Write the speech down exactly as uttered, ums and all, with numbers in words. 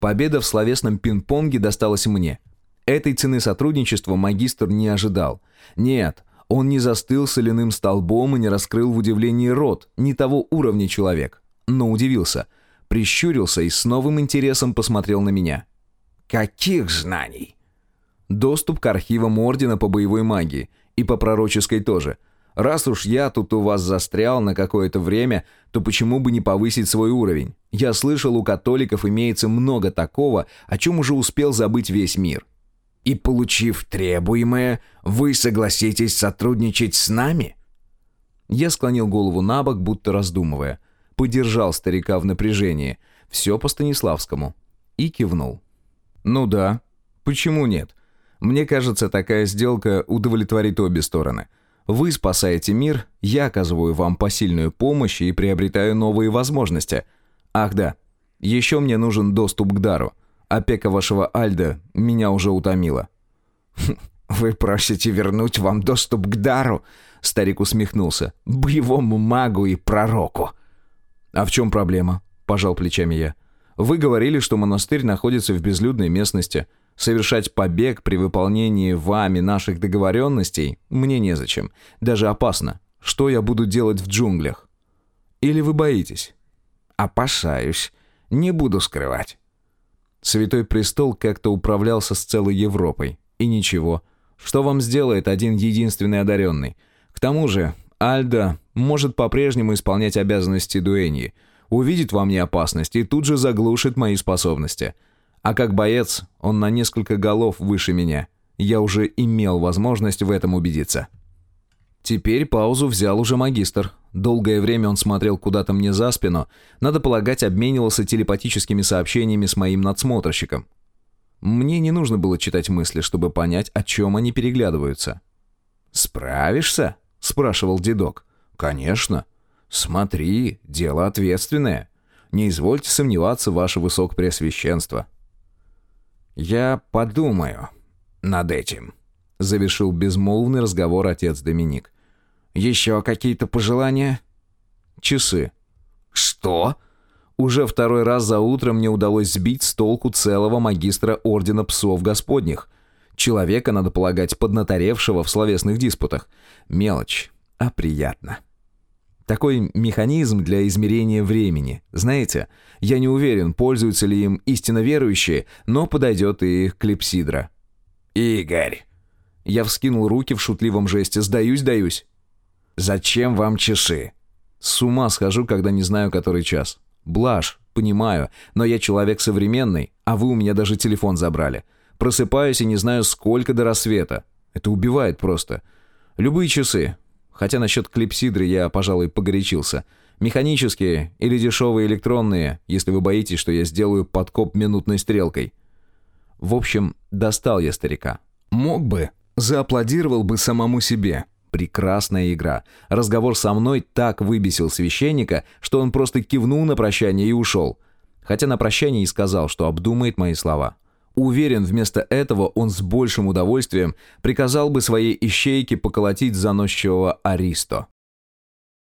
Победа в словесном пинг-понге досталась мне. Этой цены сотрудничества магистр не ожидал. Нет, он не застыл соляным столбом и не раскрыл в удивлении рот, не того уровня человек. Но удивился, прищурился и с новым интересом посмотрел на меня. «Каких знаний?» «Доступ к архивам Ордена по боевой магии. И по пророческой тоже. Раз уж я тут у вас застрял на какое-то время, то почему бы не повысить свой уровень? Я слышал, у католиков имеется много такого, о чем уже успел забыть весь мир». «И получив требуемое, вы согласитесь сотрудничать с нами?» Я склонил голову на бок, будто раздумывая. Подержал старика в напряжении. Все по Станиславскому. И кивнул. «Ну да. Почему нет? Мне кажется, такая сделка удовлетворит обе стороны. Вы спасаете мир, я оказываю вам посильную помощь и приобретаю новые возможности. Ах да, еще мне нужен доступ к дару. Опека вашего Альда меня уже утомила». «Вы просите вернуть вам доступ к дару?» Старик усмехнулся. «Боевому магу и пророку». «А в чем проблема?» – пожал плечами я. «Вы говорили, что монастырь находится в безлюдной местности. Совершать побег при выполнении вами наших договоренностей мне незачем. Даже опасно. Что я буду делать в джунглях? Или вы боитесь?» «Опасаюсь. Не буду скрывать». Святой Престол как-то управлялся с целой Европой. И ничего. Что вам сделает один единственный одаренный? К тому же, Альда может по-прежнему исполнять обязанности дуэньи. Увидит во мне опасность и тут же заглушит мои способности. А как боец, он на несколько голов выше меня. Я уже имел возможность в этом убедиться. Теперь паузу взял уже магистр. Долгое время он смотрел куда-то мне за спину. Надо полагать, обменивался телепатическими сообщениями с моим надсмотрщиком. Мне не нужно было читать мысли, чтобы понять, о чем они переглядываются. «Справишься?» – спрашивал дедок. «Конечно. Смотри, дело ответственное. Не извольте сомневаться, ваше высокопреосвященство». «Я подумаю над этим», — завершил безмолвный разговор отец Доминик. «Еще какие-то пожелания?» «Часы». «Что?» Уже второй раз за утро мне удалось сбить с толку целого магистра Ордена Псов Господних. Человека, надо полагать, поднаторевшего в словесных диспутах. Мелочь, а приятно. Такой механизм для измерения времени. Знаете, я не уверен, пользуются ли им истинно верующие, но подойдет и клипсидра. «Игорь!» Я вскинул руки в шутливом жесте. «Сдаюсь, сдаюсь». «Зачем вам часы?» С ума схожу, когда не знаю, который час. Блажь, понимаю, но я человек современный, а вы у меня даже телефон забрали. Просыпаюсь и не знаю, сколько до рассвета. Это убивает просто. Любые часы. Хотя насчет клипсидры я, пожалуй, погорячился. Механические или дешевые электронные, если вы боитесь, что я сделаю подкоп минутной стрелкой. В общем, достал я старика. Мог бы, зааплодировал бы самому себе. Прекрасная игра. Разговор со мной так выбесил священника, что он просто кивнул на прощание и ушел. Хотя на прощание и сказал, что обдумает мои слова. Уверен, вместо этого он с большим удовольствием приказал бы своей ищейке поколотить заносчивого Аристо.